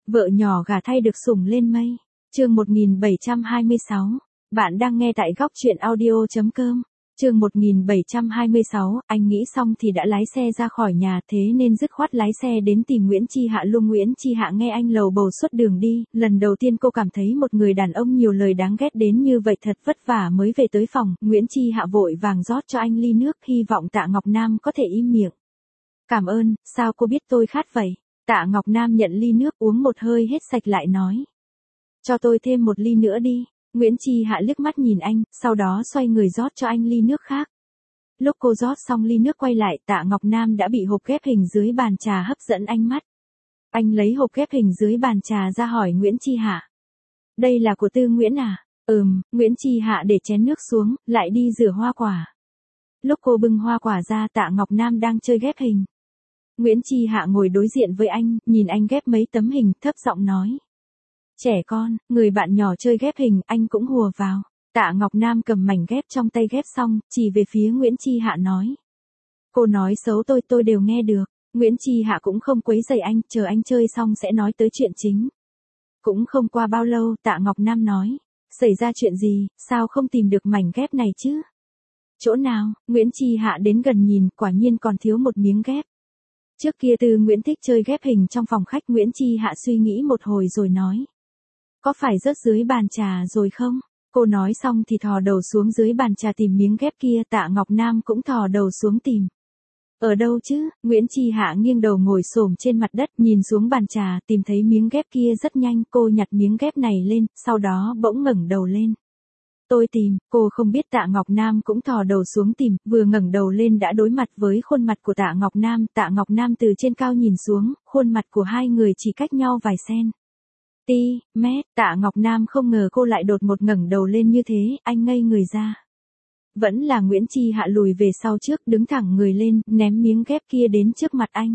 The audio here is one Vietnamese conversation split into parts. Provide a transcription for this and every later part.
Vợ nhỏ gả thay được sủng lên mây. Chương 1726. Bạn đang nghe tại góc truyện audio.com. Chương 1726, anh nghĩ xong thì đã lái xe ra khỏi nhà, thế nên dứt khoát lái xe đến tìm Nguyễn Chi Hạ luôn. Nguyễn Chi Hạ nghe anh lầu bầu suốt đường đi, lần đầu tiên cô cảm thấy một người đàn ông nhiều lời đáng ghét đến như vậy, thật vất vả mới về tới phòng. Nguyễn Chi Hạ vội vàng rót cho anh ly nước, hy vọng Tạ Ngọc Nam có thể im miệng. Cảm ơn, sao cô biết tôi khát vậy? Tạ Ngọc Nam nhận ly nước uống một hơi hết sạch lại nói. Cho tôi thêm một ly nữa đi. Nguyễn Chi Hạ liếc mắt nhìn anh, sau đó xoay người rót cho anh ly nước khác. Lúc cô rót xong ly nước quay lại, Tạ Ngọc Nam đã bị hộp ghép hình dưới bàn trà hấp dẫn ánh mắt. Anh lấy hộp ghép hình dưới bàn trà ra hỏi Nguyễn Chi Hạ. Đây là của Tư Nguyễn à? Nguyễn Chi Hạ để chén nước xuống, lại đi rửa hoa quả. Lúc cô bưng hoa quả ra, Tạ Ngọc Nam đang chơi ghép hình. Nguyễn Chi Hạ ngồi đối diện với anh, nhìn anh ghép mấy tấm hình, thấp giọng nói. Trẻ con, người bạn nhỏ chơi ghép hình, anh cũng hùa vào. Tạ Ngọc Nam cầm mảnh ghép trong tay ghép xong, chỉ về phía Nguyễn Chi Hạ nói. Cô nói xấu tôi đều nghe được. Nguyễn Chi Hạ cũng không quấy rầy anh, chờ anh chơi xong sẽ nói tới chuyện chính. Cũng không qua bao lâu, Tạ Ngọc Nam nói. Xảy ra chuyện gì, sao không tìm được mảnh ghép này chứ? Chỗ nào? Nguyễn Chi Hạ đến gần nhìn, quả nhiên còn thiếu một miếng ghép. Trước kia Tư Nguyễn thích chơi ghép hình trong phòng khách. Nguyễn Chi Hạ suy nghĩ một hồi rồi nói. Có phải rớt dưới bàn trà rồi không? Cô nói xong thì thò đầu xuống dưới bàn trà tìm miếng ghép kia. Tạ Ngọc Nam cũng thò đầu xuống tìm. Ở đâu chứ? Nguyễn Chi Hạ nghiêng đầu ngồi xổm trên mặt đất, nhìn xuống bàn trà, tìm thấy miếng ghép kia rất nhanh. Cô nhặt miếng ghép này lên, sau đó bỗng ngẩng đầu lên. Tôi tìm. Cô không biết Tạ Ngọc Nam cũng thò đầu xuống tìm, vừa ngẩng đầu lên đã đối mặt với khuôn mặt của Tạ Ngọc Nam. Tạ Ngọc Nam từ trên cao nhìn xuống, khuôn mặt của hai người chỉ cách nhau vài cm. Tạ Ngọc Nam không ngờ cô lại đột ngột ngẩng đầu lên như thế, anh ngây người ra. Vẫn là Nguyễn Chi Hạ lùi về sau trước, đứng thẳng người lên, ném miếng ghép kia đến trước mặt anh.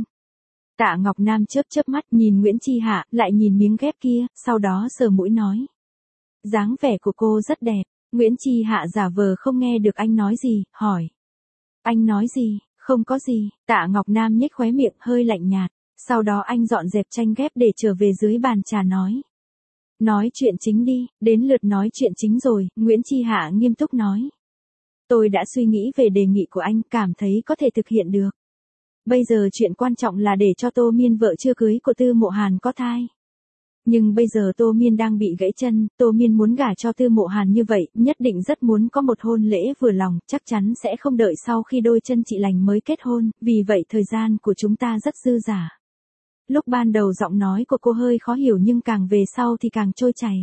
Tạ Ngọc Nam chớp mắt nhìn Nguyễn Chi Hạ, lại nhìn miếng ghép kia, sau đó sờ mũi nói. Dáng vẻ của cô rất đẹp. Nguyễn Chi Hạ giả vờ không nghe được anh nói gì, hỏi. Anh nói gì? Không có gì. Tạ Ngọc Nam nhếch khóe miệng hơi lạnh nhạt. Sau đó anh dọn dẹp tranh ghép để trở về dưới bàn trà nói. Nói chuyện chính đi, đến lượt nói chuyện chính rồi. Nguyễn Chi Hạ nghiêm túc nói. Tôi đã suy nghĩ về đề nghị của anh, cảm thấy có thể thực hiện được. Bây giờ chuyện quan trọng là để cho Tô Miên vợ chưa cưới của Tư Mộ Hàn có thai. Nhưng bây giờ Tô Miên đang bị gãy chân, Tô Miên muốn gả cho Tư Mộ Hàn như vậy, nhất định rất muốn có một hôn lễ vừa lòng, chắc chắn sẽ không đợi sau khi đôi chân chị lành mới kết hôn, vì vậy thời gian của chúng ta rất dư dả. Lúc ban đầu giọng nói của cô hơi khó hiểu nhưng càng về sau thì càng trôi chảy.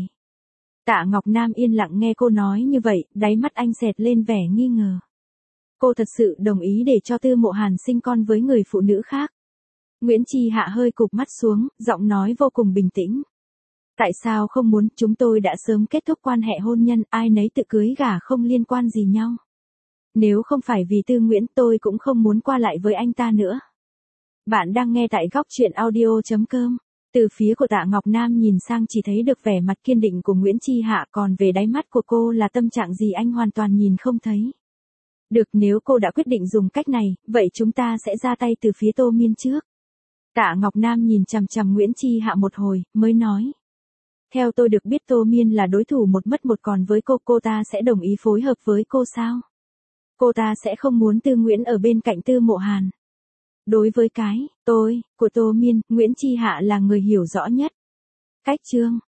Tạ Ngọc Nam yên lặng nghe cô nói như vậy, đáy mắt anh xẹt lên vẻ nghi ngờ. Cô thật sự đồng ý để cho Tư Mộ Hàn sinh con với người phụ nữ khác. Nguyễn Chi Hạ hơi cụp mắt xuống, giọng nói vô cùng bình tĩnh. Tại sao không muốn, chúng tôi đã sớm kết thúc quan hệ hôn nhân, ai nấy tự cưới gả không liên quan gì nhau. Nếu không phải vì Tư Nguyễn tôi cũng không muốn qua lại với anh ta nữa. Bạn đang nghe tại góc truyện audio.com. Từ phía của Tạ Ngọc Nam nhìn sang chỉ thấy được vẻ mặt kiên định của Nguyễn Chi Hạ, còn về đáy mắt của cô là tâm trạng gì anh hoàn toàn nhìn không thấy. Được, nếu cô đã quyết định dùng cách này, vậy chúng ta sẽ ra tay từ phía Tô Miên trước. Tạ Ngọc Nam nhìn chằm chằm Nguyễn Chi Hạ một hồi, mới nói. Theo tôi được biết Tô Miên là đối thủ một mất một, còn với cô ta sẽ đồng ý phối hợp với cô sao? Cô ta sẽ không muốn Tư Nguyễn ở bên cạnh Tư Mộ Hàn. Đối với của Tô Miên, Nguyễn Chi Hạ là người hiểu rõ nhất. Cách chương